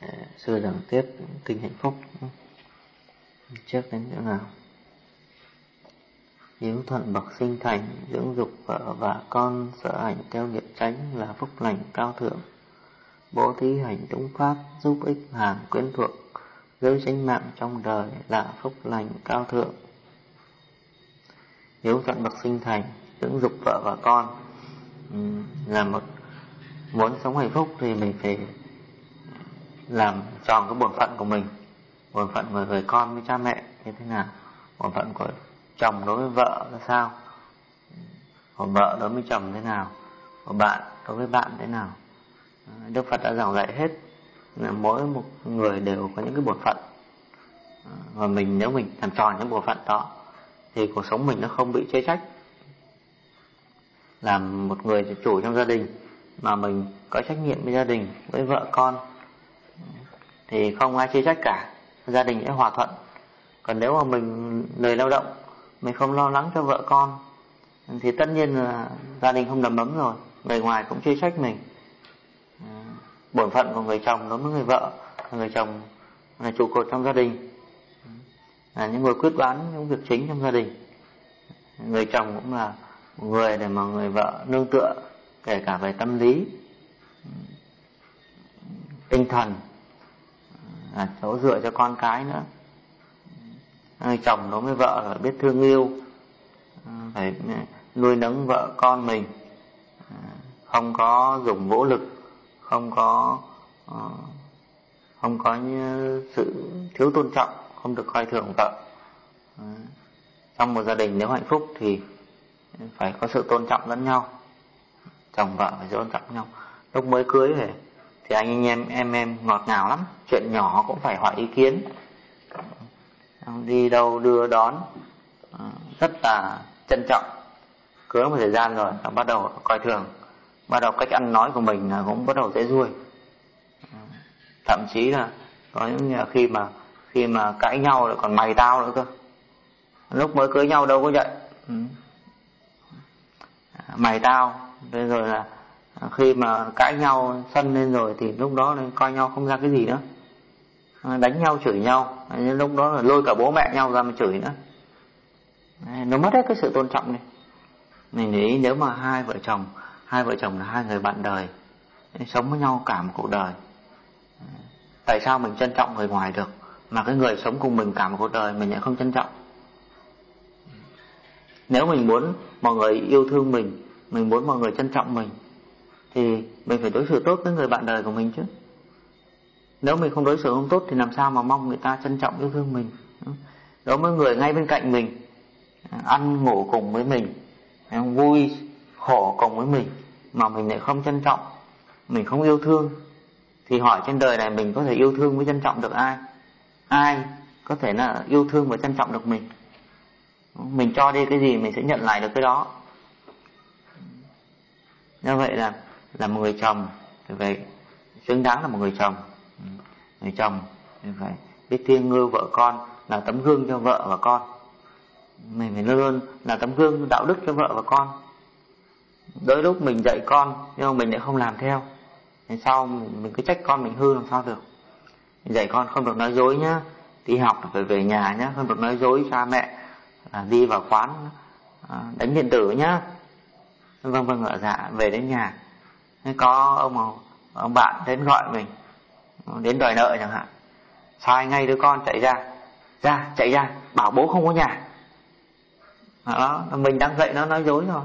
Sư giảng tiếp kinh hạnh phúc. Trước đến chỗ nào? Hiếu thuận bậc sinh thành, dưỡng dục vợ và con, sở hành theo nghiệp chánh là phúc lành cao thượng. Bố thí hành đúng pháp, giúp ích hàng quyến thuộc, giữ sinh mạng trong đời là phúc lành cao thượng. Hiếu thuận bậc sinh thành, dưỡng dục vợ và con là muốn sống hạnh phúc thì mình phải làm tròn cái bổn phận của mình. Bổn phận của người con với cha mẹ như thế nào, bổn phận của chồng đối với vợ là sao, của vợ đối với chồng thế nào, của bạn đối với bạn thế nào. Đức Phật đã giảng dạy hết là mỗi một người đều có những cái bổn phận, và nếu mình làm tròn những bổn phận đó thì cuộc sống mình nó không bị chê trách. Làm một người chủ trong gia đình mà mình có trách nhiệm với gia đình, với vợ con thì không ai chê trách cả, gia đình sẽ hòa thuận. Còn nếu mà mình lười lao động, mình không lo lắng cho vợ con thì tất nhiên là gia đình không đầm ấm rồi, người ngoài cũng chê trách mình. Bổn phận của người chồng đối với người vợ, người chồng là trụ cột trong gia đình, là những người quyết đoán những việc chính trong gia đình. Người chồng cũng là một người để mà người vợ nương tựa, kể cả về tâm lý, tinh thần, là chỗ dựa cho con cái nữa. Người chồng đối với vợ là biết thương yêu, phải nuôi nấng vợ con mình, không có dùng vũ lực, không có sự thiếu tôn trọng, không được coi thường vợ. Trong một gia đình nếu hạnh phúc thì phải có sự tôn trọng lẫn nhau, chồng vợ phải tôn trọng nhau. Lúc mới cưới thì anh em ngọt ngào lắm, chuyện nhỏ cũng phải hỏi ý kiến, đi đâu đưa đón rất là trân trọng. Cưới một thời gian rồi bắt đầu coi thường, bắt đầu cách ăn nói của mình cũng bắt đầu dễ ruồi. Thậm chí là có những khi mà cãi nhau lại còn mày tao nữa cơ. Lúc mới cưới nhau đâu có vậy, mày tao. Thế rồi là khi mà cãi nhau sân lên rồi thì lúc đó coi nhau không ra cái gì nữa, đánh nhau chửi nhau, lúc đó là lôi cả bố mẹ nhau ra mà chửi nữa. Nó mất hết cái sự tôn trọng này. Mình nghĩ nếu mà hai vợ chồng là hai người bạn đời, sống với nhau cả một cuộc đời, tại sao mình trân trọng người ngoài được mà cái người sống cùng mình cả một cuộc đời mình lại không trân trọng? Nếu mình muốn mọi người yêu thương mình muốn mọi người trân trọng mình thì mình phải đối xử tốt với người bạn đời của mình chứ. Nếu mình không đối xử không tốt thì làm sao mà mong người ta trân trọng yêu thương mình? Đối với người ngay bên cạnh mình, ăn ngủ cùng với mình, vui khổ cùng với mình mà mình lại không trân trọng, mình không yêu thương, thì hỏi trên đời này mình có thể yêu thương với trân trọng được ai? Ai có thể là yêu thương và trân trọng được mình? Mình cho đi cái gì mình sẽ nhận lại được cái đó. Như vậy là một người chồng thì phải xứng đáng là một người chồng. Người chồng thì phải biết thiêng ngưu vợ con, là tấm gương cho vợ và con. Mình phải luôn luôn là tấm gương đạo đức cho vợ và con. Đôi lúc mình dạy con nhưng mà mình lại không làm theo, thì sau mình cứ trách con mình hư làm sao được. Mình dạy con không được nói dối nhá, đi học phải về nhà nhá, không được nói dối cha mẹ, đi vào quán đánh điện tử nhá. Vâng ạ, dạ. Về đến nhà có ông bạn đến gọi mình, đến đòi nợ chẳng hạn, sai ngay đứa con chạy ra bảo bố không có nhà. Đó, mình đang dạy nó nói dối rồi.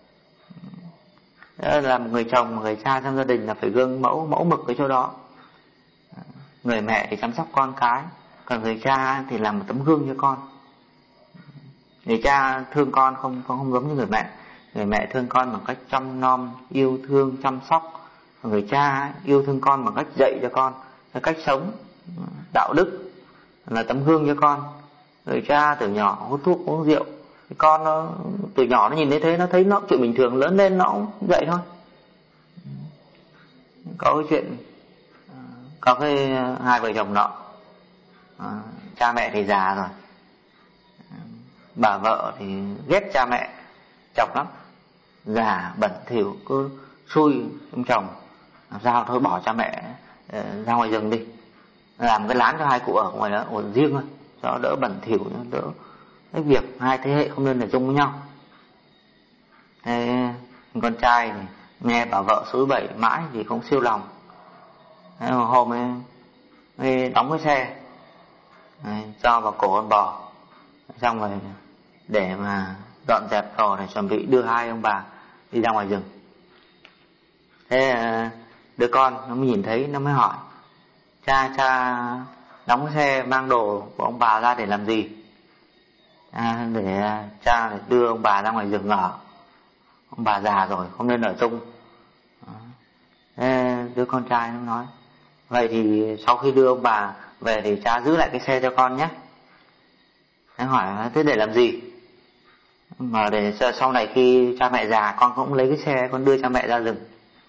Đó là một người chồng, một người cha trong gia đình là phải gương mẫu mực cái chỗ đó. Người mẹ thì chăm sóc con cái, còn người cha thì làm một tấm gương cho con. Người cha thương con không giống như người mẹ. Người mẹ thương con bằng cách chăm nom, yêu thương, chăm sóc. Còn người cha yêu thương con bằng cách dạy cho con cái cách sống đạo đức, là tấm gương cho con. Người cha từ nhỏ hút thuốc uống rượu, con nó từ nhỏ nó nhìn thấy thế, nó thấy nó chuyện bình thường, lớn lên nó cũng vậy thôi. Có cái chuyện, có cái hai vợ chồng nọ, cha mẹ thì già rồi, bà vợ thì ghét cha mẹ, chọc lắm, già bẩn thỉu cứ xui ông chồng, làm sao thôi bỏ cha mẹ ra ngoài rừng đi, làm cái lán cho hai cụ ở ngoài đó ở riêng thôi, cho đỡ bẩn thỉu, đỡ cái việc hai thế hệ không nên ở chung với nhau. Thế con trai thì nghe bảo vợ xúi bẩy mãi thì cũng siêu lòng. Thế mà hôm ấy đóng cái xe, cho vào cổ con bò, xong rồi để mà dọn dẹp đồ để chuẩn bị đưa hai ông bà đi ra ngoài rừng. Thế đứa con nó mới nhìn thấy, nó mới hỏi: cha đóng cái xe mang đồ của ông bà ra để làm gì? Để cha để đưa ông bà ra ngoài rừng ở, ông bà già rồi không nên ở chung. Thế đứa con trai nó nói: vậy thì sau khi đưa ông bà về thì cha giữ lại cái xe cho con nhé. Thế hỏi: thế để làm gì? Mà để sau này khi cha mẹ già con cũng lấy cái xe con đưa cha mẹ ra rừng.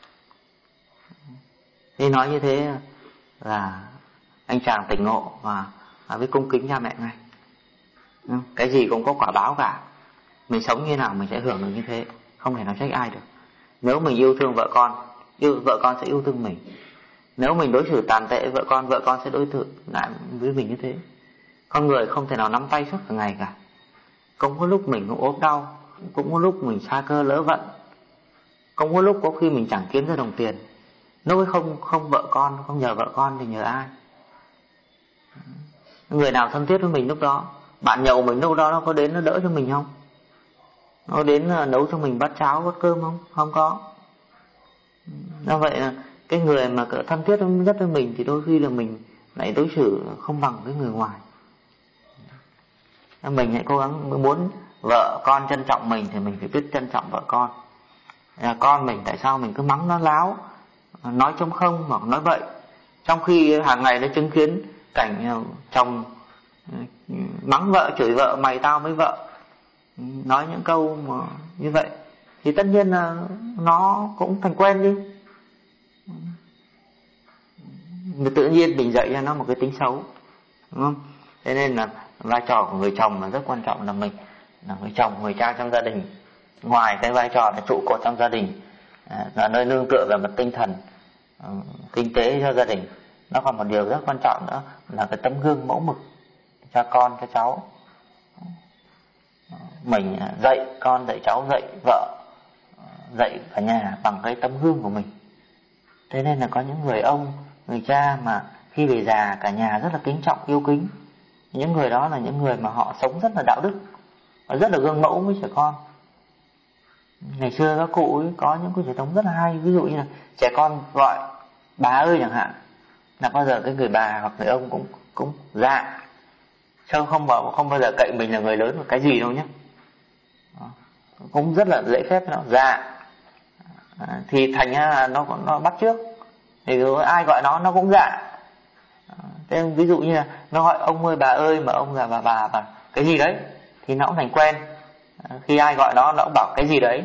Thế nói như thế là anh chàng tỉnh ngộ và biết cung kính cha mẹ ngay. Cái gì cũng có quả báo cả. Mình sống như nào mình sẽ hưởng được như thế, không thể nào trách ai được. Nếu mình yêu thương vợ con sẽ yêu thương mình. Nếu mình đối xử tàn tệ vợ con sẽ đối xử lại với mình như thế. Con người không thể nào nắm tay suốt cả ngày cả. Cũng có lúc mình cũng ốm đau, cũng có lúc mình sa cơ lỡ vận, cũng có lúc có khi mình chẳng kiếm ra đồng tiền. Nếu không vợ con, không nhờ vợ con thì nhờ ai? Người nào thân thiết với mình lúc đó? Bạn nhậu mình lúc đó nó có đến nó đỡ cho mình không? Nó đến nấu cho mình bát cháo bát cơm không? Không có. Do vậy là cái người mà thân thiết nhất với mình thì đôi khi là mình lại đối xử không bằng cái người ngoài. Mình hãy cố gắng, muốn vợ con trân trọng mình thì mình phải biết trân trọng vợ con. Con mình tại sao mình cứ mắng nó láo, nói trống không hoặc nói bậy, trong khi hàng ngày nó chứng kiến cảnh chồng mắng vợ, chửi vợ: mày tao với vợ, nói những câu mà như vậy, thì tất nhiên là nó cũng thành quen đi. Tự nhiên mình dạy cho nó một cái tính xấu, đúng không? Thế nên là vai trò của người chồng là rất quan trọng, là mình là người chồng, người cha trong gia đình. Ngoài cái vai trò là trụ cột trong gia đình, là nơi nương tựa về mặt tinh thần, kinh tế cho gia đình, nó còn một điều rất quan trọng nữa là cái tấm gương mẫu mực cho con cho cháu. Mình dạy con, dạy cháu, dạy vợ, dạy cả nhà bằng cái tấm gương của mình. Thế nên là có những người ông, người cha mà khi về già cả nhà rất là kính trọng, yêu kính. Những người đó là những người mà họ sống rất là đạo đức, họ rất là gương mẫu với trẻ con. Ngày xưa các cụ ấy có những cái truyền thống rất là hay. Ví dụ như là trẻ con gọi bà ơi chẳng hạn, là bao giờ cái người bà hoặc người ông cũng dạ, chứ không bao giờ cậy mình là người lớn một cái gì đâu nhé. Cũng rất là lễ phép, nó dạ. Thì thành ra là nó bắt chước, thì rồi ai gọi nó cũng dạ. Thế ví dụ như là nó gọi ông ơi bà ơi, mà ông là bà cái gì đấy, thì nó cũng thành quen. Khi ai gọi nó cũng bảo cái gì đấy.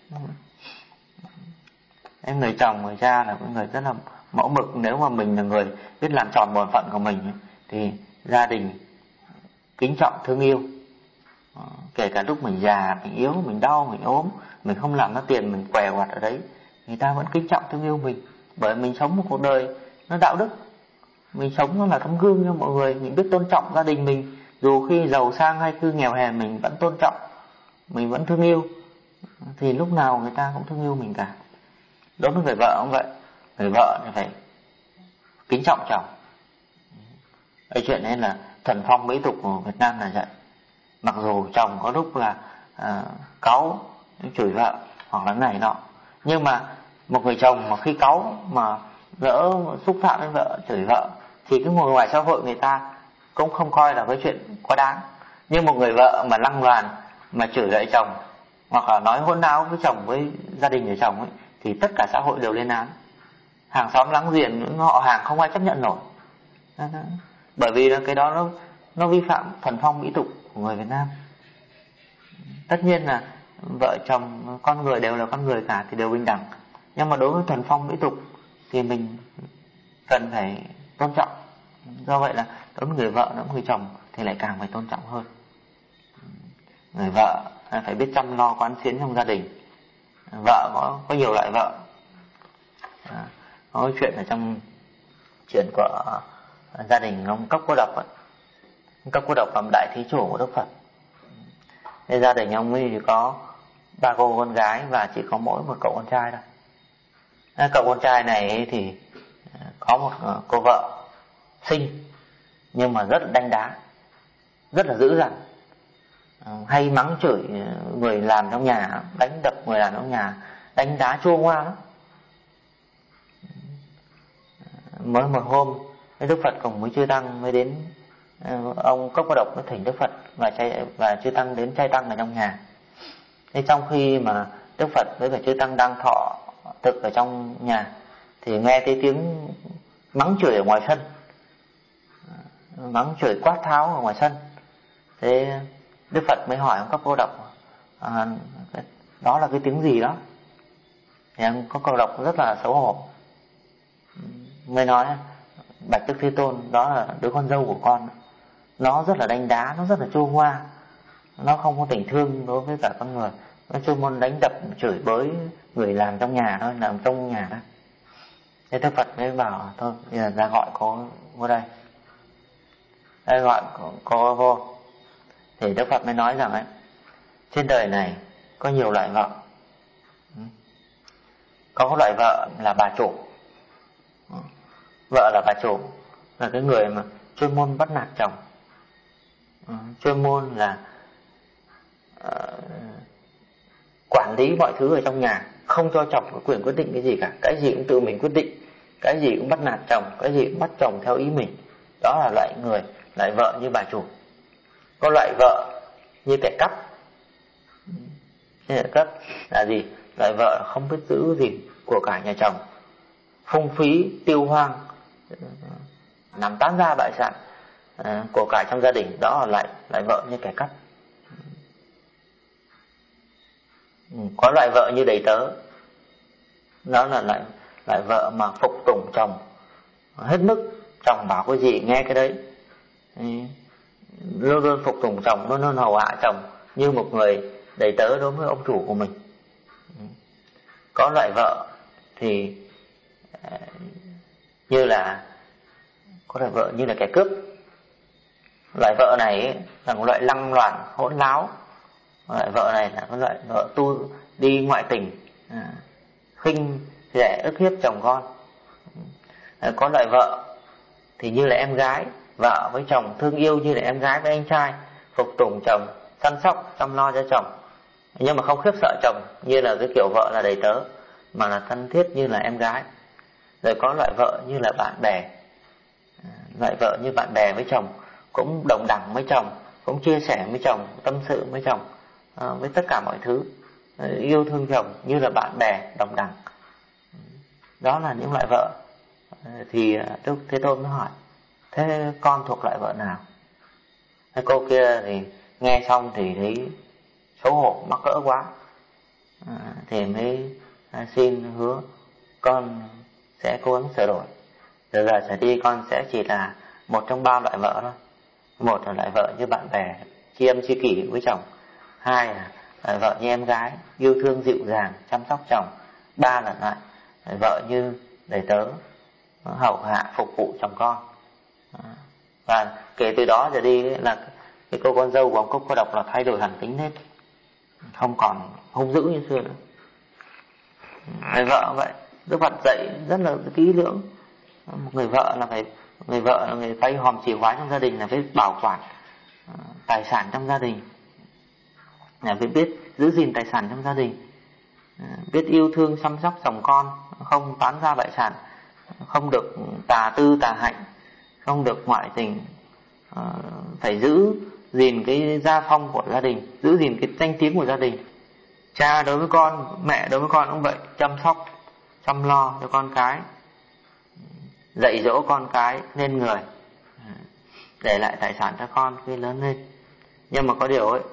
Thế người chồng, người cha là người rất là mẫu mực. Nếu mà mình là người biết làm tròn bổn phận của mình thì gia đình kính trọng thương yêu. Kể cả lúc mình già, mình yếu, mình đau, mình ốm, mình không làm nó tiền, mình què quặt ở đấy, người ta vẫn kính trọng thương yêu mình. Bởi mình sống một cuộc đời nó đạo đức, mình sống nó là tấm gương cho mọi người. Mình biết tôn trọng gia đình mình, dù khi giàu sang hay khi nghèo hèn mình vẫn tôn trọng, mình vẫn thương yêu, thì lúc nào người ta cũng thương yêu mình cả. Đối với người vợ cũng vậy. Người vợ thì phải kính trọng chồng. Cái chuyện này là thuần phong mỹ tục của Việt Nam là vậy. Mặc dù chồng có lúc là cáu, chửi vợ hoặc là này nọ, nhưng mà một người chồng mà khi cáu mà lỡ xúc phạm đến vợ, chửi vợ, thì cái người ngoài xã hội người ta cũng không coi là cái chuyện quá đáng. Nhưng một người vợ mà lăng loàn, mà chửi lại chồng, hoặc là nói hỗn láo với chồng, với gia đình của chồng ấy, thì tất cả xã hội đều lên án. Hàng xóm láng giềng, những họ hàng không ai chấp nhận nổi. Bởi vì là cái đó nó vi phạm thuần phong mỹ tục của người Việt Nam. Tất nhiên là vợ chồng, con người đều là con người cả, thì đều bình đẳng. Nhưng mà đối với thuần phong mỹ tục thì mình cần phải tôn trọng. Do vậy là đối với người vợ, đối với người chồng thì lại càng phải tôn trọng hơn. Người vợ phải biết chăm lo quán xuyến trong gia đình. Vợ có nhiều loại vợ. Có chuyện ở trong chuyện của gia đình ông Cốc Cô Độc ấy. Ông Cốc Cô Độc làm đại thí chủ của Đức Phật. Thế gia đình ông ấy có 3 cô con gái và chỉ có mỗi một cậu con trai thôi. Cậu con trai này thì có một cô vợ xinh nhưng mà rất là đanh đá, rất là dữ dằn, hay mắng chửi người làm trong nhà, đánh đập người làm trong nhà, đánh đá chua ngoa lắm. Mới một hôm Đức Phật cùng với chư tăng mới đến, ông Cốc Cô Độc mới thỉnh Đức Phật và chư tăng đến chay tăng ở trong nhà. Thế trong khi mà Đức Phật với cả chư tăng đang thọ thực ở trong nhà thì nghe thấy tiếng mắng chửi ở ngoài sân, mắng chửi quát tháo ở ngoài sân. Thế Đức Phật mới hỏi ông Cốc Cô Độc, đó là cái tiếng gì đó? Thì ông Cốc Cô Độc rất là xấu hổ, mới nói: bạch Đức Thế Tôn, đó là đứa con dâu của con. Nó rất là đánh đá, nó rất là chua ngoa, nó không có tình thương đối với cả con người, nó chuyên môn đánh đập chửi bới người làm trong nhà thôi, làm trong nhà thôi. Thế Đức Phật mới bảo: thôi bây giờ ra gọi cô vô đây. Đây, gọi cô vô. Thì Đức Phật mới nói rằng ấy, trên đời này có nhiều loại vợ. Có loại vợ là bà chủ. Vợ là bà chủ, là cái người mà chuyên môn bắt nạt chồng, chuyên môn là quản lý mọi thứ ở trong nhà, không cho chồng có quyền quyết định cái gì cả, cái gì cũng tự mình quyết định, cái gì cũng bắt nạt chồng, cái gì cũng bắt chồng theo ý mình. Đó là loại vợ như bà chủ. Có loại vợ như kẻ cắp. Kẻ cắp là gì? Loại vợ không biết giữ gìn của cải nhà chồng, phung phí tiêu hoang, làm tán gia bại sản của cải trong gia đình. Đó là loại vợ như kẻ cắp. Có loại vợ như đầy tớ. Đó là loại vợ mà phục tùng chồng hết mức, chồng bảo cái gì nghe cái đấy, luôn luôn phục tùng chồng, luôn luôn hầu hạ chồng như một người đầy tớ đối với ông chủ của mình. Có loại vợ thì có loại vợ như là kẻ cướp. Loại vợ này là một loại lăng loàn hỗn láo. Loại vợ này là cái loại vợ tu đi ngoại tình, khinh rẻ ức hiếp chồng con. Có loại vợ thì như là em gái, vợ với chồng thương yêu như là em gái với anh trai, phục tùng chồng, săn sóc chăm lo cho chồng, nhưng mà không khiếp sợ chồng như là cái kiểu vợ là đầy tớ, mà là thân thiết như là em gái. Rồi có loại vợ như là bạn bè. Loại vợ như bạn bè với chồng, cũng đồng đẳng với chồng, cũng chia sẻ với chồng, tâm sự với chồng, với tất cả mọi thứ, yêu thương chồng như là bạn bè đồng đẳng. Đó là những loại vợ. Thì Đức Thế Tôn mới hỏi: thế con thuộc loại vợ nào? Thế cô kia thì nghe xong thì thấy xấu hổ mắc cỡ quá, thì mới xin hứa: con sẽ cố gắng sửa đổi, từ giờ trở đi con sẽ chỉ là một trong 3 loại vợ thôi. Một là loại vợ như bạn bè, tri âm tri kỷ với chồng. Hai là loại vợ như em gái, yêu thương dịu dàng chăm sóc chồng. Ba là loại vợ như đầy tớ, hầu hạ phục vụ chồng con. Và kể từ đó trở đi là cái cô con dâu của ông Cốc Cô Độc là thay đổi hẳn tính hết, không còn hung dữ như xưa nữa. Người vợ vậy, Đức Phật dạy rất là kỹ lưỡng. Một người vợ là người tay hòm chìa khóa trong gia đình, là phải bảo quản tài sản trong gia đình, là phải biết giữ gìn tài sản trong gia đình, biết yêu thương chăm sóc chồng con, không tán gia bại sản, không được tà tư tà hạnh, không được ngoại tình, phải giữ gìn cái gia phong của gia đình, giữ gìn cái danh tiếng của gia đình. Cha đối với con, mẹ đối với con cũng vậy, chăm sóc chăm lo cho con cái, dạy dỗ con cái nên người, để lại tài sản cho con khi lớn lên. Nhưng mà có điều ấy,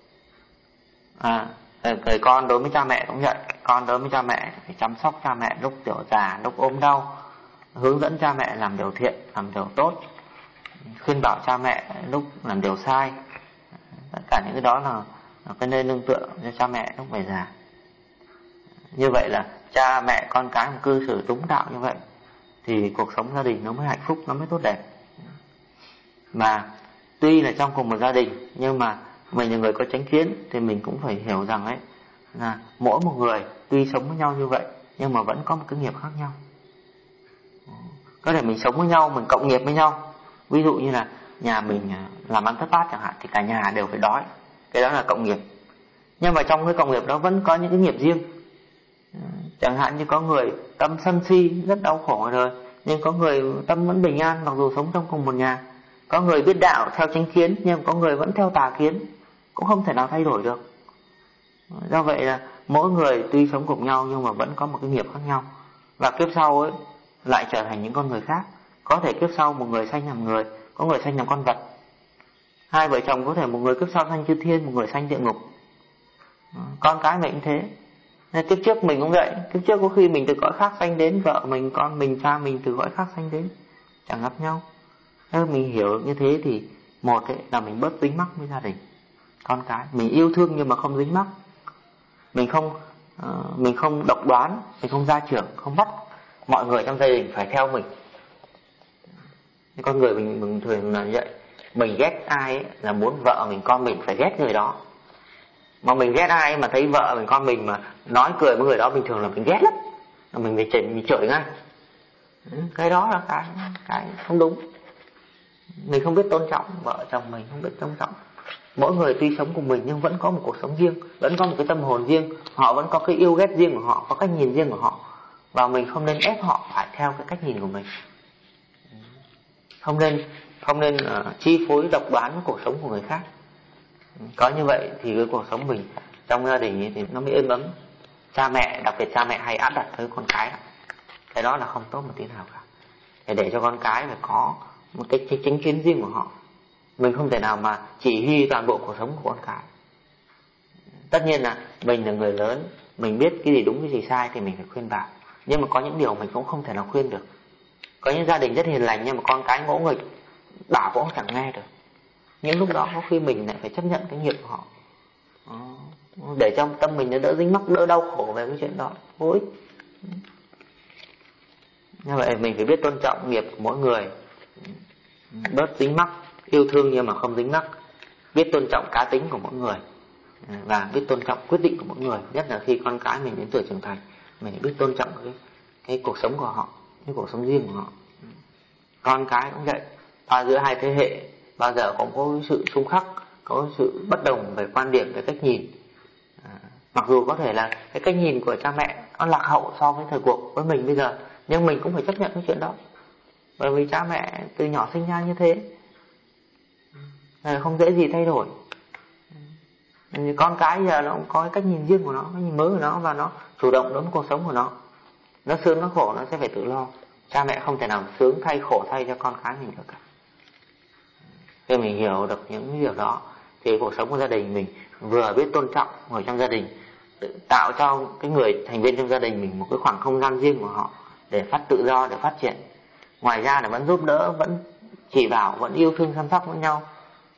người con đối với cha mẹ cũng vậy. Con đối với cha mẹ phải chăm sóc cha mẹ lúc tiểu già, lúc ốm đau, hướng dẫn cha mẹ làm điều thiện, làm điều tốt, khuyên bảo cha mẹ lúc làm điều sai. Tất cả những cái đó là cái nơi nương tựa cho cha mẹ lúc về già. Như vậy là cha mẹ con cái mà cư xử đúng đạo như vậy thì cuộc sống gia đình nó mới hạnh phúc, nó mới tốt đẹp. Mà tuy là trong cùng một gia đình, nhưng mà mình là người có chánh kiến thì mình cũng phải hiểu rằng ấy là mỗi một người tuy sống với nhau như vậy nhưng mà vẫn có một cái nghiệp khác nhau. Có thể mình sống với nhau, mình cộng nghiệp với nhau. Ví dụ như là nhà mình làm ăn thất bát chẳng hạn, thì cả nhà đều phải đói. Cái đó là cộng nghiệp. Nhưng mà trong cái cộng nghiệp đó vẫn có những cái nghiệp riêng. Chẳng hạn như có người tâm sân si rất đau khổ rồi, nhưng có người tâm vẫn bình an mặc dù sống trong cùng một nhà. Có người biết đạo theo chánh kiến, nhưng có người vẫn theo tà kiến, cũng không thể nào thay đổi được. Do vậy là mỗi người tuy sống cùng nhau nhưng mà vẫn có một cái nghiệp khác nhau. Và kiếp sau ấy lại trở thành những con người khác. Có thể kiếp sau một người sanh làm người, có người sanh làm con vật. Hai vợ chồng có thể một người kiếp sau sanh chư thiên, một người sanh địa ngục. Con cái mình cũng thế. Nên kiếp trước mình cũng vậy. Kiếp trước có khi mình từ cõi khác sanh đến, vợ mình, con mình, cha mình từ cõi khác sanh đến, chẳng gặp nhau. Nếu mình hiểu như thế thì một ấy, là mình bớt dính mắc với gia đình, con cái. Mình yêu thương nhưng mà không dính mắc. Mình không độc đoán, mình không gia trưởng, không bắt mọi người trong gia đình phải theo mình. Con người mình thường là như vậy. Mình ghét ai ấy, là muốn vợ mình, con mình phải ghét người đó. Mà mình ghét ai mà thấy vợ mình, con mình mà nói cười với người đó bình thường là mình ghét lắm, mình phải mình chửi ngay. Cái đó là cái không đúng. Mình không biết tôn trọng vợ chồng mình, không biết tôn trọng. Mỗi người tuy sống cùng mình nhưng vẫn có một cuộc sống riêng, vẫn có một cái tâm hồn riêng, họ vẫn có cái yêu ghét riêng của họ, có cách nhìn riêng của họ. Và mình không nên ép họ phải theo cái cách nhìn của mình. Không nên chi phối độc đoán với cuộc sống của người khác. Có như vậy thì cái cuộc sống mình trong gia đình ấy thì nó mới êm ấm. Cha mẹ, đặc biệt cha mẹ hay áp đặt với con cái đó là không tốt một tí nào cả. Để cho con cái phải có một cái chính kiến riêng của họ. Mình không thể nào mà chỉ huy toàn bộ cuộc sống của con cái. Tất nhiên là mình là người lớn, mình biết cái gì đúng cái gì sai thì mình phải khuyên bảo. Nhưng mà có những điều mình cũng không thể nào khuyên được. Có những gia đình rất hiền lành nhưng mà con cái ngỗ nghịch, bảo cũng chẳng nghe được. Những lúc đó có khi mình lại phải chấp nhận cái nghiệp của họ, để trong tâm mình nó đỡ dính mắc, đỡ đau khổ về cái chuyện đó. Vô ích. Như vậy mình phải biết tôn trọng nghiệp của mỗi người, bớt dính mắc, yêu thương nhưng mà không dính mắc, biết tôn trọng cá tính của mỗi người, và biết tôn trọng quyết định của mỗi người. Nhất là khi con cái mình đến tuổi trưởng thành, mình biết tôn trọng cái cuộc sống của họ, cái cuộc sống riêng của họ. Con cái cũng vậy, giữa hai thế hệ bao giờ cũng có sự xung khắc, có sự bất đồng về quan điểm, về cách nhìn. Mặc dù có thể là cái cách nhìn của cha mẹ nó lạc hậu so với thời cuộc với mình bây giờ, nhưng mình cũng phải chấp nhận cái chuyện đó. Bởi vì cha mẹ từ nhỏ sinh ra như thế, không dễ gì thay đổi. Con cái giờ nó cũng có cái cách nhìn riêng của nó, cái nhìn mới của nó, và nó chủ động đối với cuộc sống của nó. Nó sướng nó khổ nó sẽ phải tự lo. Cha mẹ không thể nào sướng thay khổ thay cho con cái mình được cả. Khi mình hiểu được những điều đó thì cuộc sống của gia đình mình vừa biết tôn trọng người trong gia đình, tạo cho cái người thành viên trong gia đình mình một cái khoảng không gian riêng của họ để tự do, để phát triển. Ngoài ra là vẫn giúp đỡ, vẫn chỉ bảo, vẫn yêu thương chăm sóc lẫn nhau,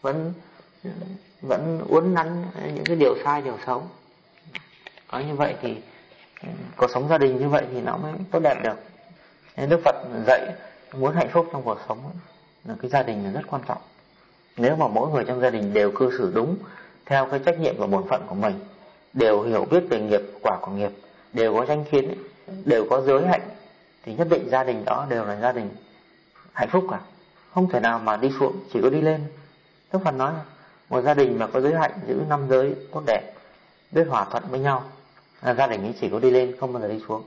vẫn uốn nắn những cái điều sai, điều xấu. Có như vậy thì cuộc sống gia đình như vậy thì nó mới tốt đẹp được. Nên Đức Phật dạy muốn hạnh phúc trong cuộc sống là cái gia đình là rất quan trọng. Nếu mà mỗi người trong gia đình đều cư xử đúng theo cái trách nhiệm và bổn phận của mình, đều hiểu biết về nghiệp, quả của nghiệp, đều có chánh kiến, đều có giới hạnh, thì nhất định gia đình đó đều là gia đình hạnh phúc cả. Không thể nào mà đi xuống, chỉ có đi lên. Đức Phật nói một gia đình mà có giới hạnh, giữ 5 giới tốt đẹp, biết hòa thuận với nhau, gia đình ấy chỉ có đi lên, không bao giờ đi xuống.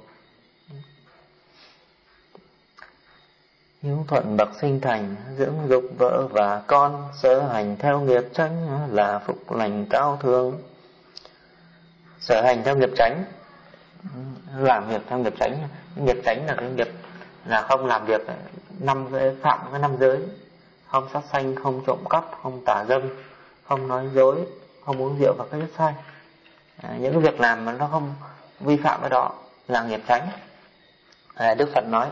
Hiếu thuận bậc sinh thành, dưỡng dục vợ và con, sở hành theo nghiệp chánh là phúc lành cao thượng. Sở hành theo nghiệp chánh, làm việc theo nghiệp chánh. Nghiệp chánh là cái nghiệp là không làm việc phạm cái 5 giới: không sát sanh, không trộm cắp, không tà dâm, không nói dối, không uống rượu và các chất say. Những cái việc làm mà nó không vi phạm cái đó là nghiệp chánh. Đức Phật nói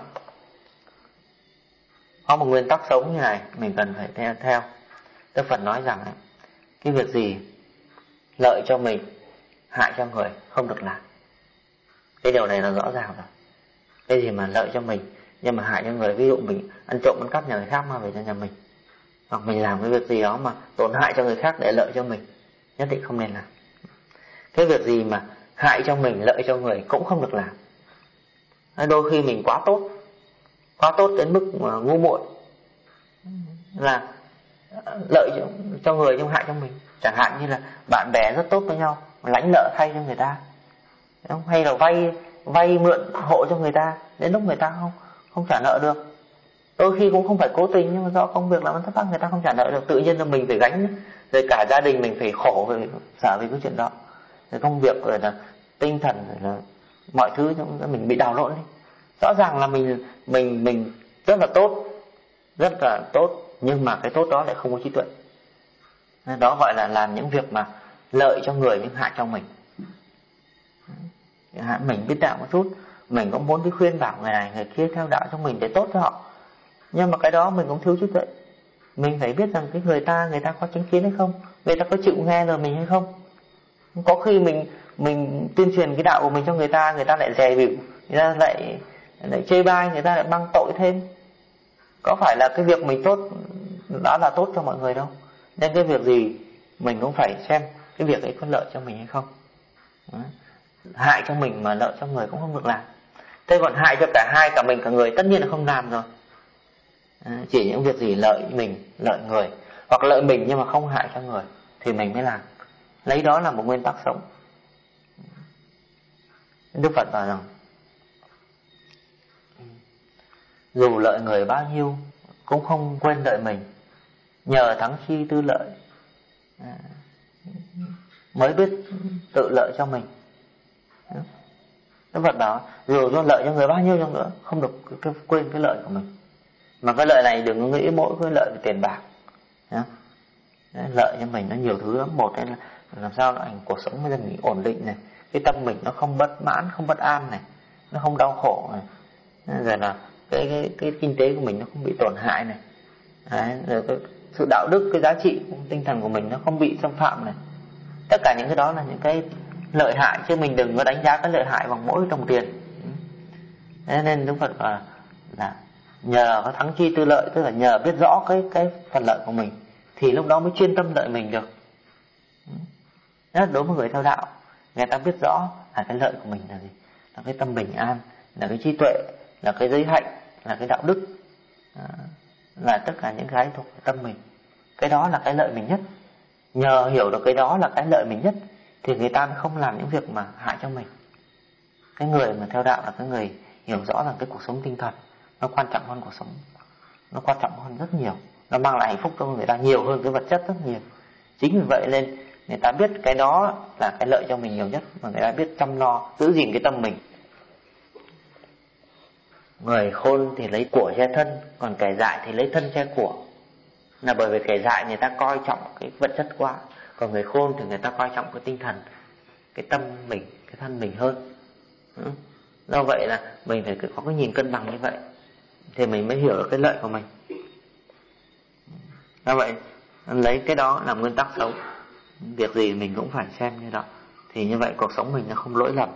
có một nguyên tắc sống như này mình cần phải theo. Đức Phật nói rằng cái việc gì lợi cho mình, hại cho người không được làm. Cái điều này là rõ ràng rồi. Cái gì mà lợi cho mình nhưng mà hại cho người, ví dụ mình ăn trộm ăn cắp nhà người khác mang về cho nhà mình, hoặc mình làm cái việc gì đó mà tổn hại cho người khác để lợi cho mình, nhất định không nên làm. Cái việc gì mà hại cho mình lợi cho người cũng không được làm. Đôi khi mình quá tốt đến mức mà ngu muội, là lợi cho người nhưng hại cho mình. Chẳng hạn như là bạn bè rất tốt với nhau, lãnh nợ thay cho người ta, hay là vay mượn hộ cho người ta, đến lúc người ta không trả nợ được. Đôi khi cũng không phải cố tình, nhưng mà do công việc làm ăn thất bát người ta không trả nợ được, tự nhiên là mình phải gánh, rồi cả gia đình mình phải khổ về sợ vì cái chuyện đó. Rồi công việc rồi là tinh thần rồi là mọi thứ mình bị đảo lộn đi. Rõ ràng là mình rất là tốt, nhưng mà cái tốt đó lại không có trí tuệ. Đó gọi là làm những việc mà lợi cho người nhưng hại cho mình. Mình biết đạo một chút, mình cũng muốn đi khuyên bảo người này người kia theo đạo cho mình để tốt cho họ, nhưng mà cái đó mình cũng thiếu trí tuệ. Mình phải biết rằng cái người ta có chính kiến hay không, người ta có chịu nghe lời mình hay không. Có khi mình tuyên truyền cái đạo của mình cho người ta lại dè bỉu, người ta lại chê bai, người ta lại mang tội thêm. Có phải là cái việc mình tốt đã là tốt cho mọi người đâu. Nên cái việc gì mình cũng phải xem cái việc ấy có lợi cho mình hay không. Hại cho mình mà lợi cho người cũng không được làm. Thế còn hại cho cả hai, cả mình cả người, tất nhiên là không làm rồi. Chỉ những việc gì lợi mình, lợi người, hoặc lợi mình nhưng mà không hại cho người thì mình mới làm. Lấy đó là một nguyên tắc sống. Đức Phật bảo rằng dù lợi người bao nhiêu cũng không quên lợi mình, nhờ thắng chi tư lợi, mới biết tự lợi cho mình. Đức Phật bảo dù do lợi cho người bao nhiêu chăng nữa, không được quên cái lợi của mình. Mà cái lợi này đừng có nghĩ mỗi cái lợi về tiền bạc. Lợi cho mình nó nhiều thứ lắm. Một là làm sao là cuộc sống bây giờ mình ổn định này, cái tâm mình nó không bất mãn, không bất an này, nó không đau khổ này, rồi là cái kinh tế của mình nó không bị tổn hại này. Đấy, rồi cái sự đạo đức, cái giá trị tinh thần của mình nó không bị xâm phạm này. Tất cả những cái đó là những cái lợi hại, chứ mình đừng có đánh giá cái lợi hại bằng mỗi đồng tiền. Thế nên Đức Phật bảo là nhờ có thắng chi tư lợi, tức là nhờ biết rõ cái phần lợi của mình thì lúc đó mới chuyên tâm lợi mình được. Nhất đối với người theo đạo, người ta biết rõ là cái lợi của mình là gì, là cái tâm bình an, là cái trí tuệ, là cái giới hạnh, là cái đạo đức, là tất cả những cái thuộc về tâm mình. Cái đó là cái lợi mình nhất. Nhờ hiểu được cái đó là cái lợi mình nhất thì người ta mới không làm những việc mà hại cho mình. Cái người mà theo đạo là cái người hiểu rõ rằng cái cuộc sống tinh thần nó quan trọng hơn cuộc sống, nó quan trọng hơn rất nhiều, nó mang lại hạnh phúc cho người ta nhiều hơn cái vật chất rất nhiều. Chính vì vậy nên người ta biết cái đó là cái lợi cho mình nhiều nhất, mà người ta biết chăm lo giữ gìn cái tâm mình. Người khôn thì lấy của che thân, còn kẻ dại thì lấy thân che của. Là bởi vì kẻ dại người ta coi trọng cái vật chất quá, còn người khôn thì người ta coi trọng cái tinh thần, cái tâm mình, cái thân mình hơn. Do vậy là mình phải có cái nhìn cân bằng như vậy thì mình mới hiểu được cái lợi của mình. Do vậy lấy cái đó làm nguyên tắc sống, việc gì mình cũng phải xem như đó, thì như vậy cuộc sống mình nó không lỗi lầm.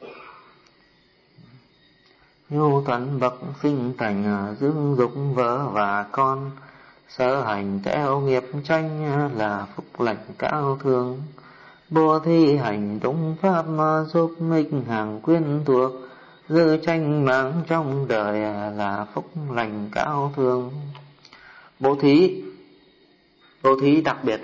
Nhu thuận bậc sinh thành, dưỡng dục vợ và con, sở hành theo nghiệp tranh là phúc lành cao thường. Bố thí hành đúng pháp giúp mình hàng quyến thuộc, giữ tranh mang trong đời là phúc lành cao thường. Bố thí đặc biệt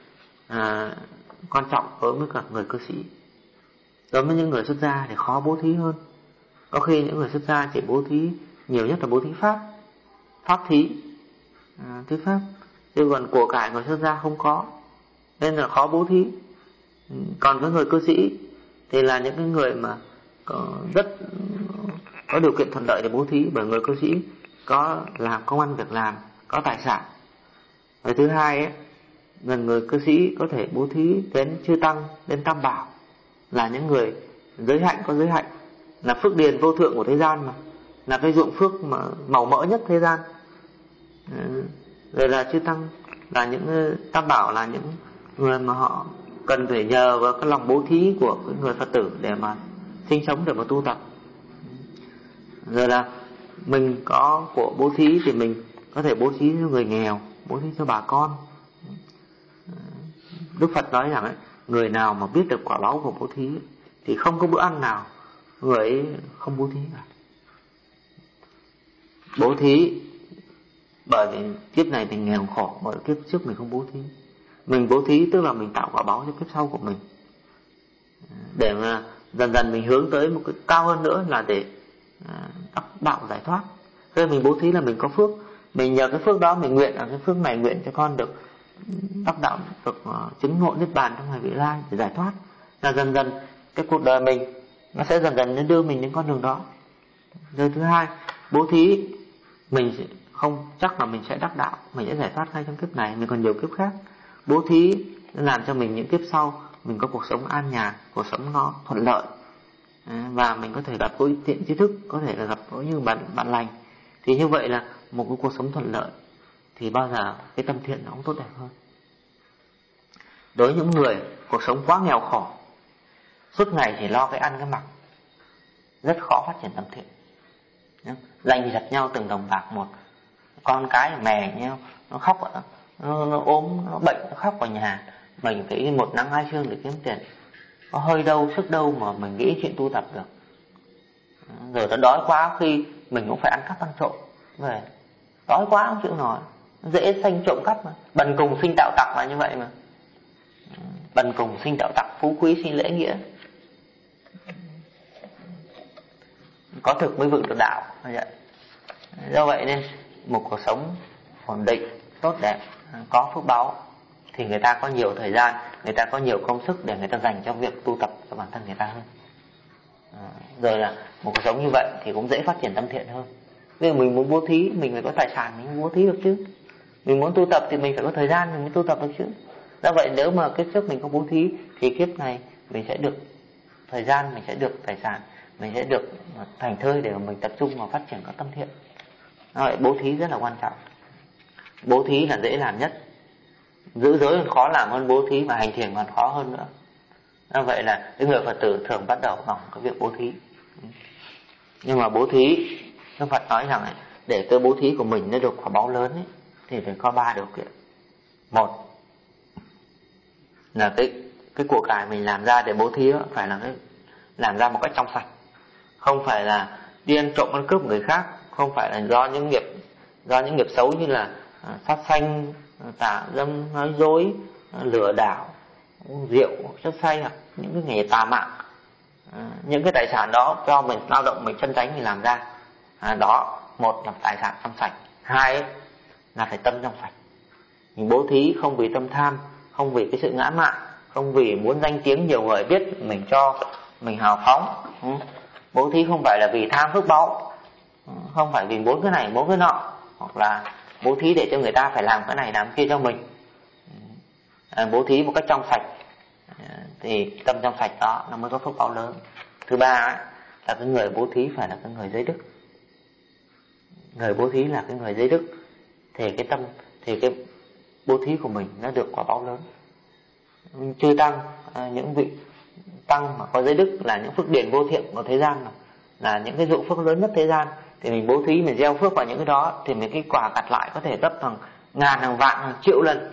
quan trọng đối với cả người cư sĩ. Đối với những người xuất gia thì khó bố thí hơn. Có khi những người xuất gia chỉ bố thí nhiều nhất là bố thí pháp thí, thí pháp, chứ còn của cải người xuất gia không có, nên là khó bố thí. Còn cái người cư sĩ thì là những cái người mà rất có điều kiện thuận lợi để bố thí, bởi người cư sĩ có làm công ăn việc làm, có tài sản. Và thứ hai ấy, là người cư sĩ có thể bố thí đến chư tăng, đến tam bảo, là những người giới hạnh, có giới hạnh, là phước điền vô thượng của thế gian mà, là cái ruộng phước mà màu mỡ nhất thế gian. Rồi là chư tăng, là những tam bảo, là những người mà họ cần phải nhờ vào cái lòng bố thí của cái người Phật tử để mà sinh sống, để mà tu tập. Rồi là mình có của bố thí thì mình có thể bố thí cho người nghèo, bố thí cho bà con. Đức Phật nói rằng ấy, người nào mà biết được quả báo của bố thí thì không có bữa ăn nào người ấy không bố thí cả. Bố thí bởi vì kiếp này mình nghèo khổ, bởi kiếp trước mình không bố thí. Mình bố thí tức là mình tạo quả báo cho kiếp sau của mình, để mà dần dần mình hướng tới một cái cao hơn nữa là để đắc đạo giải thoát. Khi mình bố thí là mình có phước, mình nhờ cái phước đó mình nguyện cái phước này nguyện cho con được đắc đạo, được chứng ngộ niết bàn trong ngày vị lai để giải thoát. Là dần dần cái cuộc đời mình nó sẽ dần dần đưa mình đến con đường đó. Rồi thứ hai, bố thí mình không chắc là mình sẽ đắc đạo, mình sẽ giải thoát ngay trong kiếp này, mình còn nhiều kiếp khác. Bố thí làm cho mình những kiếp sau mình có cuộc sống an nhàn, cuộc sống nó thuận lợi, và mình có thể gặp gỡ thiện tri thức, có thể là gặp gỡ như bạn lành. Thì như vậy là một cái cuộc sống thuận lợi, thì bao giờ cái tâm thiện nó cũng tốt đẹp hơn. Đối với những người cuộc sống quá nghèo khổ, suốt ngày chỉ lo cái ăn cái mặc, rất khó phát triển tâm thiện. Giành giật nhau từng đồng bạc một, con cái mè nhau, nó khóc, nó ốm, nó bệnh, nó khóc vào nhà, mình phải một nắng hai sương để kiếm tiền, có hơi đâu sức đâu mà mình nghĩ chuyện tu tập được. Rồi nó đói quá khi mình cũng phải ăn cắp ăn trộm về, đói quá không chịu nổi, dễ sanh trộm cắp mà. Bần cùng sinh đạo tặc là như vậy mà. Bần cùng sinh đạo tặc, phú quý sinh lễ nghĩa. Có thực mới vững được đạo. Do vậy nên một cuộc sống ổn định, tốt đẹp, có phước báo thì người ta có nhiều thời gian, người ta có nhiều công sức để người ta dành cho việc tu tập cho bản thân người ta hơn. Rồi là một cuộc sống như vậy thì cũng dễ phát triển tâm thiện hơn. Ví dụ mình muốn bố thí, mình phải có tài sản mình mới bố thí được chứ. Mình muốn tu tập thì mình phải có thời gian mình mới tu tập được chứ. Do vậy nếu mà kiếp trước mình có bố thí thì kiếp này mình sẽ được thời gian, mình sẽ được tài sản, mình sẽ được thành thơi để mà mình tập trung vào phát triển các tâm thiện. Do vậy bố thí rất là quan trọng. Bố thí là dễ làm nhất, giữ giới còn khó làm hơn bố thí, và hành thiền còn khó hơn nữa. Do vậy là cái người Phật tử thường bắt đầu bằng cái việc bố thí. Nhưng mà bố thí, Đức Phật nói rằng ấy, để cái bố thí của mình nó được quả báo lớn ấy, thì phải có 3 điều kiện. Một là cái của cải mình làm ra để bố thí đó, phải là cái làm ra một cách trong sạch, không phải là đi ăn trộm ăn cướp người khác, không phải là do những nghiệp xấu như là sát sanh, tà dâm, nói dối, lừa đảo, uống rượu, chất say, hoặc những cái nghề tà mạng. Những cái tài sản đó do mình lao động, mình chân chánh mình làm ra, đó, một là tài sản trong sạch, hai là phải tâm trong sạch. Mình bố thí không vì tâm tham, không vì cái sự ngã mạn, không vì muốn danh tiếng nhiều người biết mình cho, mình hào phóng. Bố thí không phải là vì tham phước báu, không phải vì muốn cái này muốn cái nọ, hoặc là bố thí để cho người ta phải làm cái này làm kia cho mình. Bố thí một cách trong sạch thì tâm trong sạch đó nó mới có phước báo lớn. Thứ ba là cái người bố thí phải là cái người giới đức. Người bố thí là cái người giới đức thì cái bố thí của mình nó được quả báo lớn. Chư tăng, những vị tăng mà có giới đức là những phước điển vô thiện của thế gian, là những cái dụ phước lớn nhất thế gian, thì mình bố thí, mình gieo phước vào những cái đó thì mình cái quả gặt lại có thể gấp hàng ngàn, hàng vạn, hàng triệu lần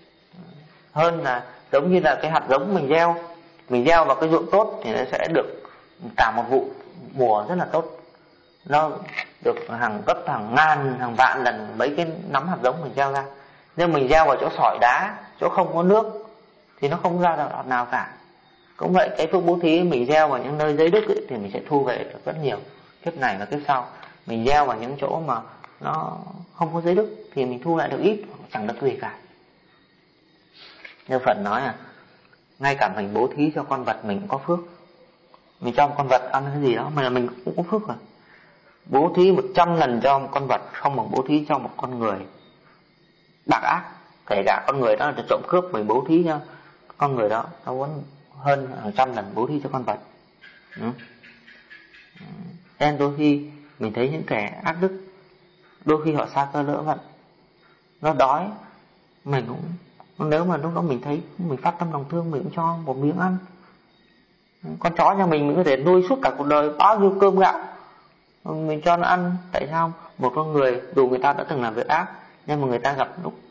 hơn là giống như là cái hạt giống mình gieo vào cái ruộng tốt thì nó sẽ được cả một vụ mùa rất là tốt, nó được hàng gấp hàng ngàn, hàng vạn lần mấy cái nắm hạt giống mình gieo ra. Nhưng mình gieo vào chỗ sỏi đá, chỗ không có nước thì nó không ra được hạt nào cả. Cũng vậy, cái phước bố thí mình gieo vào những nơi giới đức ấy, thì mình sẽ thu về được rất nhiều kiếp này và kiếp sau. Mình gieo vào những chỗ mà nó không có giới đức thì mình thu lại được ít, chẳng được gì cả. Như Phật nói ngay cả mình bố thí cho con vật mình cũng có phước. Mình cho một con vật ăn cái gì đó mà mình cũng có phước rồi. Bố thí 100 lần cho một con vật không bằng bố thí cho một con người bạc ác. Kể cả con người đó là trộm cướp, mình bố thí cho con người đó nó vẫn hơn 100 lần bố thí cho con vật. Nên đôi khi mình thấy những kẻ ác đức, đôi khi họ xa cơ lỡ vận, nó đói, mình cũng, nếu mà lúc đó mình thấy mình phát tâm lòng thương, mình cũng cho một miếng ăn. Con chó nhà mình có thể nuôi suốt cả cuộc đời bao nhiêu cơm gạo, mình cho nó ăn. Tại sao một con người dù người ta đã từng làm việc ác, nhưng mà người ta gặp lúc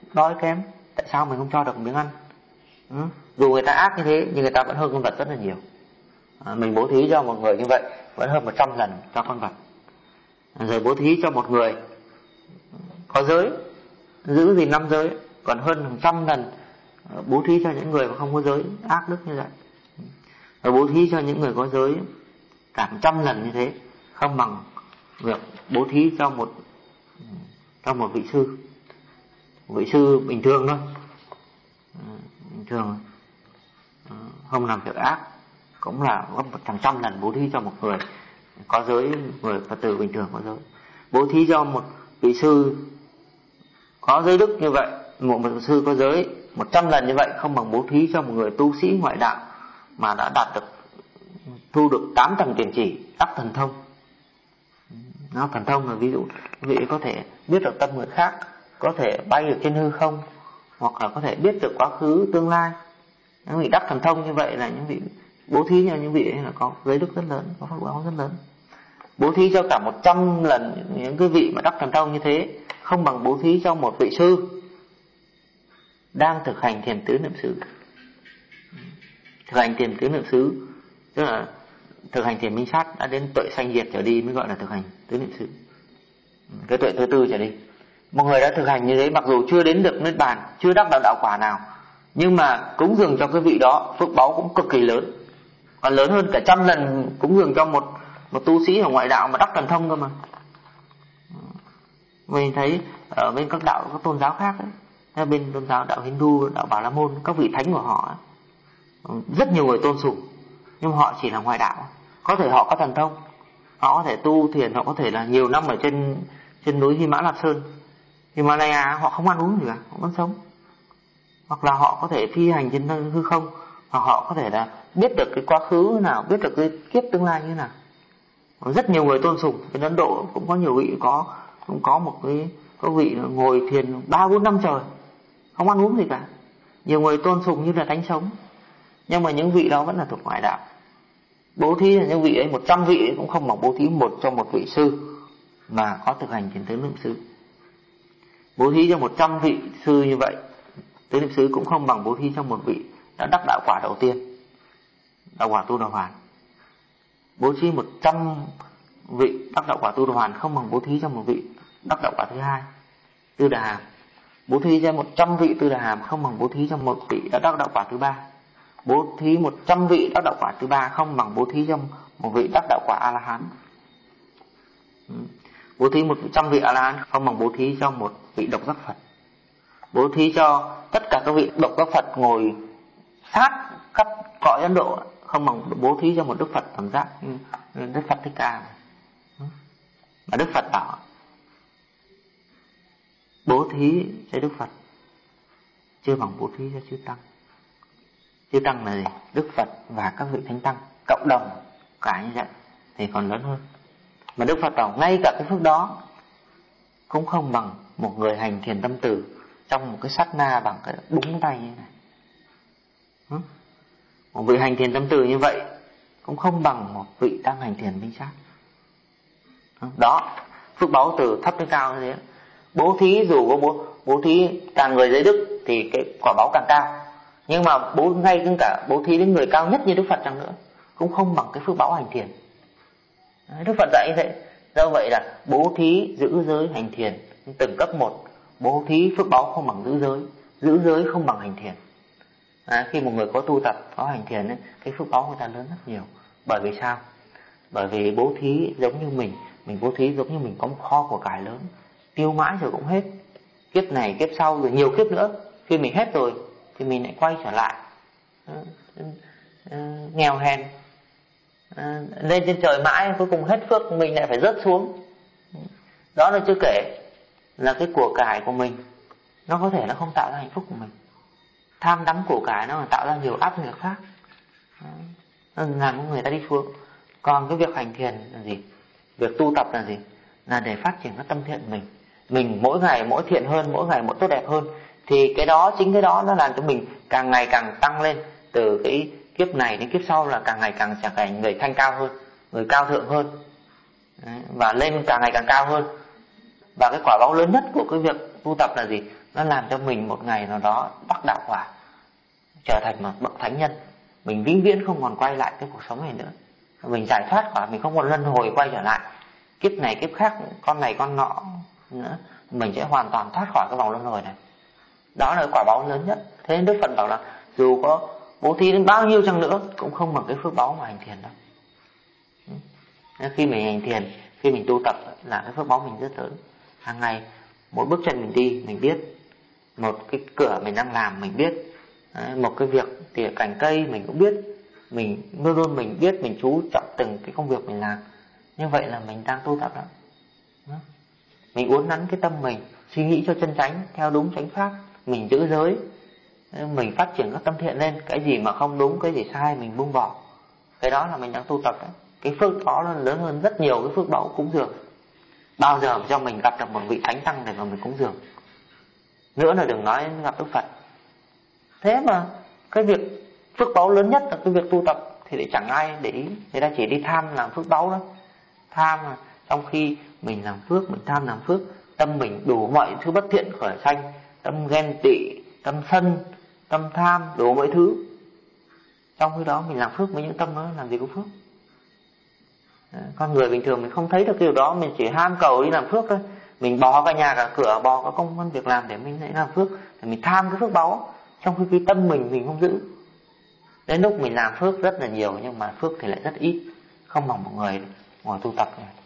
đói kém, tại sao mình không cho được miếng ăn? Dù người ta ác như thế nhưng người ta vẫn hơn con vật rất là nhiều. Mình bố thí cho một người như vậy vẫn hơn 100 lần cho con vật. Rồi bố thí cho một người có giới, giữ gìn 5 giới, còn hơn 100 lần bố thí cho những người mà không có giới, ác đức như vậy. Rồi bố thí cho những người có giới cả 100 lần như thế, không bằng việc bố thí cho một vị sư. Một vị sư bình thường thôi, bình thường, không làm việc ác, cũng là gấp 100 lần bố thí cho một người có giới, người Phật tử bình thường có giới. Bố thí cho một vị sư có giới đức như vậy, một vị sư có giới 100 lần như vậy, không bằng bố thí cho một người tu sĩ ngoại đạo mà đã thu được 8 tầng tiền chỉ, đắc thần thông. Nó thần thông là ví dụ vị có thể biết được tâm người khác, có thể bay được trên hư không, hoặc là có thể biết được quá khứ tương lai. Những vị đắc thần thông như vậy là những vị bố thí cho những vị ấy là có giới đức rất lớn, có phước báo rất lớn. Bố thí cho cả 100 lần những cái vị mà đắc thần thông như thế, không bằng bố thí cho một vị sư đang thực hành thiền tứ niệm xứ. Thực hành thiền tứ niệm xứ tức là thực hành thiền minh sát đã đến tuệ sanh diệt trở đi mới gọi là thực hành tứ niệm xứ, cái tuệ thứ tư trở đi. Một người đã thực hành như thế, mặc dù chưa đến được niết bàn, chưa đắc đạo quả nào, nhưng mà cúng dường cho cái vị đó phước báu cũng cực kỳ lớn, còn lớn hơn cả 100 lần cúng dường cho một tu sĩ ở ngoại đạo mà đắc thần thông cơ mà. Mình thấy ở bên các tôn giáo khác ấy, bên tôn giáo đạo Hindu, đạo Bà La Môn, các vị thánh của họ ấy, rất nhiều người tôn sùng, nhưng họ chỉ là ngoại đạo. Có thể họ có thần thông, họ có thể tu thiền, họ có thể là nhiều năm ở trên núi Hy Mã Lạp Sơn, Himalaya, họ không ăn uống gì cả, họ vẫn sống. Hoặc là họ có thể phi hành trên hư không, hoặc họ có thể là biết được cái quá khứ nào, biết được cái kiếp tương lai như thế nào. Rất nhiều người tôn sùng. Bên Ấn Độ cũng có nhiều vị cũng có một cái có vị ngồi thiền 3-4 năm trời, không ăn uống gì cả. Nhiều người tôn sùng như là thánh sống, nhưng mà những vị đó vẫn là thuộc ngoại đạo. Bố thí là những vị ấy 100 vị ấy cũng không bằng bố thí cho một vị sư mà có thực hành thiền tứ niệm xứ. Bố thí cho 100 vị sư như vậy, tứ niệm xứ cũng không bằng bố thí cho một vị đã đắc đạo quả đầu tiên, đạo quả Tu Đà Hoàn. Bố thí 100 vị đắc đạo quả Tu Đà Hoàn không bằng bố thí cho một vị đắc đạo quả thứ hai, Tư Đà Hàm. Bố thí cho 100 vị Tư Đà Hàm không bằng bố thí cho một vị đã đắc đạo quả thứ ba. Bố thí 100 vị đắc đạo quả thứ ba không bằng bố thí cho một vị đắc đạo quả A La Hán. Bố thí 100 vị A La Hán không bằng bố thí cho một vị độc giác Phật. Bố thí cho tất cả các vị độc giác Phật ngồi sát khắp cõi Ấn Độ không bằng bố thí cho một Đức Phật tầm giác như Đức Phật Thích Ca. Mà Đức Phật bảo bố thí cho Đức Phật chưa bằng bố thí cho chư Tăng. Chư Tăng là gì? Đức Phật và các vị Thánh Tăng cộng đồng cả như vậy thì còn lớn hơn. Mà Đức Phật bảo ngay cả cái phước đó cũng không bằng một người hành thiền tâm từ trong một cái sát na bằng cái búng tay như này. Một vị hành thiền tâm từ như vậy cũng không bằng một vị đang hành thiền minh sát. Đó, phước báu từ thấp đến cao như thế. Bố thí dù có bố thí càng người giới đức thì cái quả báu càng cao, nhưng mà ngay cả bố thí đến người cao nhất như Đức Phật chăng nữa cũng không bằng cái phước báu hành thiền. Đức Phật dạy như vậy. Do vậy là bố thí giữ giới hành thiền từng cấp một. Bố thí phước báu không bằng giữ giới không bằng hành thiền. Khi một người có tu tập, có hành thiền ấy, cái phước báu người ta lớn rất nhiều. Bởi vì sao? Bởi vì bố thí giống như mình bố thí giống như mình có một kho của cải lớn, tiêu mãi rồi cũng hết. Kiếp này, kiếp sau rồi nhiều kiếp nữa, khi mình hết rồi thì mình lại quay trở lại nghèo hèn, lên trên trời mãi, cuối cùng hết phước mình lại phải rớt xuống. Đó là chưa kể là cái của cải của mình nó có thể nó không tạo ra hạnh phúc của mình. Tham đắm của cải nó tạo ra nhiều áp lực khác, làm người ta đi xuống. Còn cái việc hành thiền là gì? Việc tu tập là gì? Là để phát triển cái tâm thiện mình mỗi ngày mỗi thiện hơn, mỗi ngày mỗi tốt đẹp hơn. Thì chính cái đó nó làm cho mình càng ngày càng tăng lên. Từ cái kiếp này đến kiếp sau là càng ngày càng trở thành người thanh cao hơn, người cao thượng hơn. Và lên càng ngày càng cao hơn. Và cái quả báo lớn nhất của cái việc tu tập là gì? nó làm cho mình một ngày nào đó đắc đạo quả, trở thành một bậc thánh nhân. Mình vĩnh viễn không còn quay lại cái cuộc sống này nữa. Mình giải thoát khỏi, mình không còn luân hồi quay trở lại kiếp này kiếp khác, con này con nọ nữa. Mình sẽ hoàn toàn thoát khỏi cái vòng luân hồi này. Đó là quả báu lớn nhất. Thế nên Đức Phật bảo là dù có bố thí đến bao nhiêu chăng nữa cũng không bằng cái phước báu mà hành thiền đâu. Khi mình hành thiền, khi mình tu tập là cái phước báu mình rất lớn. Hàng ngày mỗi bước chân mình đi mình biết, một cái cửa mình đang làm mình biết, một cái việc tỉa cành cây mình cũng biết, mình luôn luôn mình biết, mình chú trọng từng cái công việc mình làm. Như vậy là mình đang tu tập đó. Mình uốn nắn cái tâm mình, suy nghĩ cho chân chánh, theo đúng chánh pháp, mình giữ giới, mình phát triển các tâm thiện lên. Cái gì mà không đúng, cái gì sai mình buông bỏ. Cái đó là mình đang tu tập đấy. Cái phước đó nó lớn hơn rất nhiều cái phước báu cúng dường. Bao giờ cho mình gặp được một vị thánh tăng để mà mình cúng dường, nữa là đừng nói gặp Đức Phật. Thế mà cái việc phước báu lớn nhất là cái việc tu tập thì lại chẳng ai để ý. Người ta chỉ đi tham làm phước báu đó. Tham mà trong khi mình làm phước, mình tham làm phước, tâm mình đủ mọi thứ bất thiện khởi sanh, tâm ghen tị, tâm sân, tâm tham, đủ mọi thứ. Trong khi đó mình làm phước với những tâm đó làm gì có phước. Con người bình thường mình không thấy được cái điều đó, mình chỉ ham cầu đi làm phước thôi. Mình bỏ cả nhà cả cửa, bỏ cả công ăn việc làm để mình lại làm phước, để mình tham cái phước báu, trong khi cái tâm mình không giữ. Đến lúc mình làm phước rất là nhiều nhưng mà phước thì lại rất ít, không bằng một người ngồi tu tập này.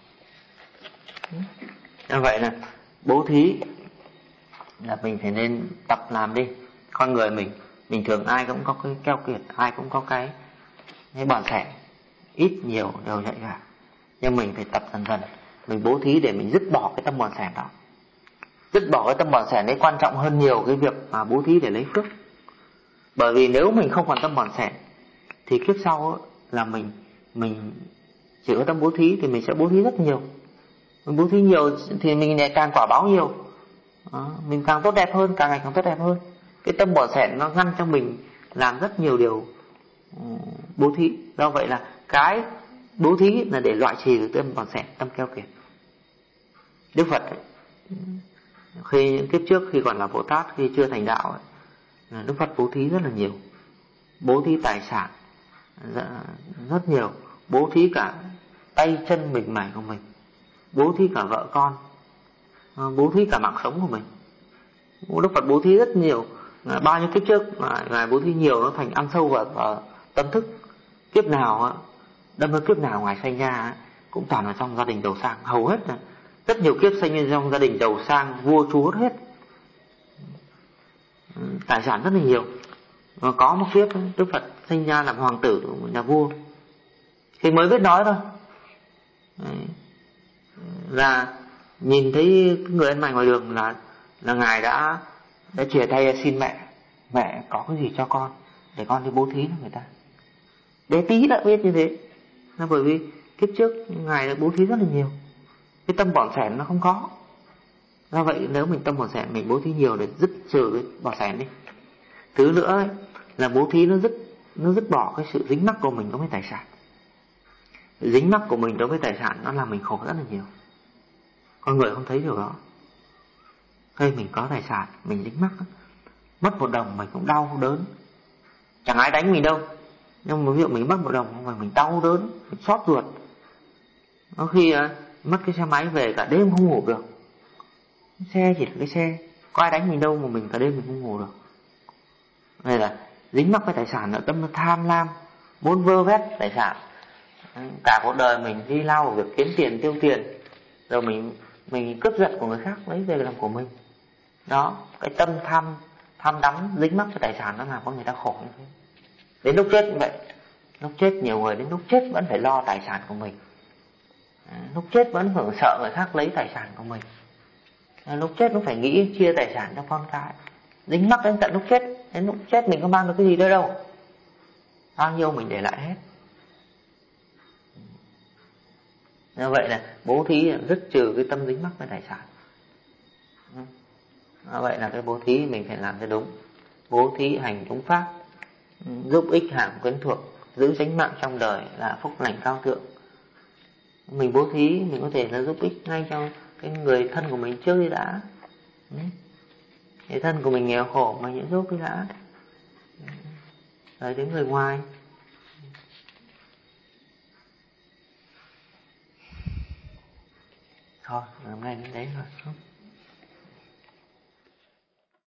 Như vậy là bố thí là mình phải nên tập làm đi. Con người mình bình thường ai cũng có cái keo kiệt, ai cũng có cái bỏn sẻn, ít nhiều đều vậy cả. Nhưng mình phải tập dần dần, mình bố thí để mình dứt bỏ cái tâm bỏn sẻn đó. Dứt bỏ cái tâm bỏn sẻn đấy quan trọng hơn nhiều cái việc mà bố thí để lấy phước. Bởi vì nếu mình không còn tâm bỏn sẻn thì kiếp sau là mình chỉ có tâm bố thí thì mình sẽ bố thí rất nhiều. Mình bố thí nhiều thì mình lại càng quả báo nhiều. Mình càng tốt đẹp hơn, càng ngày càng tốt đẹp hơn. Cái tâm bỏn sẻn nó ngăn cho mình làm rất nhiều điều bố thí. Do vậy là cái bố thí là để loại trừ tâm bỏn sẻn, tâm keo kiệt. Đức Phật khi kiếp trước khi còn là Bồ Tát, khi chưa thành đạo Đức Phật bố thí rất là nhiều. Bố thí tài sản rất nhiều, bố thí cả tay chân mình mẩy của mình, bố thí cả vợ con, bố thí cả mạng sống của mình. Đức Phật bố thí rất nhiều. Bao nhiêu kiếp trước Ngài bố thí nhiều, nó thành ăn sâu vào tâm thức. Kiếp nào đâm kiếp nào Ngài sanh ra cũng toàn ở trong gia đình giàu sang, hầu hết rất nhiều kiếp sanh ra trong gia đình giàu sang, vua chúa hết, tài sản rất là nhiều. Và có một kiếp Đức Phật sinh ra làm hoàng tử, nhà vua, thì mới biết nói thôi. Là nhìn thấy người ăn mày ngoài đường là Ngài đã chìa tay xin mẹ có cái gì cho con để con đi bố thí cho người ta. Bé tí đã biết như thế, là bởi vì kiếp trước Ngài đã bố thí rất là nhiều, cái tâm bỏn sẻn nó không có. Do vậy nếu mình tâm bỏn sẻn mình bố thí nhiều để dứt trừ cái bỏn sẻn đi. Thứ nữa là bố thí nó dứt bỏ cái sự dính mắc của mình đối với tài sản. Dính mắc của mình đối với tài sản nó làm mình khổ rất là nhiều. Con người không thấy điều đó. Khi mình có tài sản mình dính mắc, mất một đồng mình cũng đau đớn. Chẳng ai đánh mình đâu, nhưng mà ví dụ mình mất một đồng mà mình đau đớn, mình xót ruột. Có khi mất cái xe máy về cả đêm không ngủ được. Xe chỉ là cái xe, có ai đánh mình đâu mà mình cả đêm mình không ngủ được. Đây là dính mắc với tài sản, là tâm tham lam, muốn vơ vét tài sản. Cả cuộc đời mình đi lao vào việc kiếm tiền, tiêu tiền, rồi mình cướp giật của người khác lấy về làm của mình. Đó, cái tâm tham đắm dính mắc với tài sản nó làm con người ta khổ như thế. Đến lúc chết cũng vậy. Lúc chết nhiều người đến lúc chết vẫn phải lo tài sản của mình. Lúc chết vẫn phải sợ người khác lấy tài sản của mình. Lúc chết nó phải nghĩ chia tài sản cho con cái. Dính mắc đến tận lúc chết. Đến lúc chết mình có mang được cái gì đâu. Bao nhiêu mình để lại hết. Như vậy là bố thí dứt trừ cái tâm dính mắc với tài sản. Như vậy là cái bố thí mình phải làm cho đúng. Bố thí hành đúng pháp, giúp ích hàm quyến thuộc, giữ chánh mạng trong đời là phúc lành cao thượng. Mình bố thí mình có thể là giúp ích ngay cho cái người thân của mình trước đi đã. Thế thân của mình nghèo khổ mà nhỡ giúp cái đã. Rồi đến người ngoài. Thôi, hôm nay đến đấy rồi.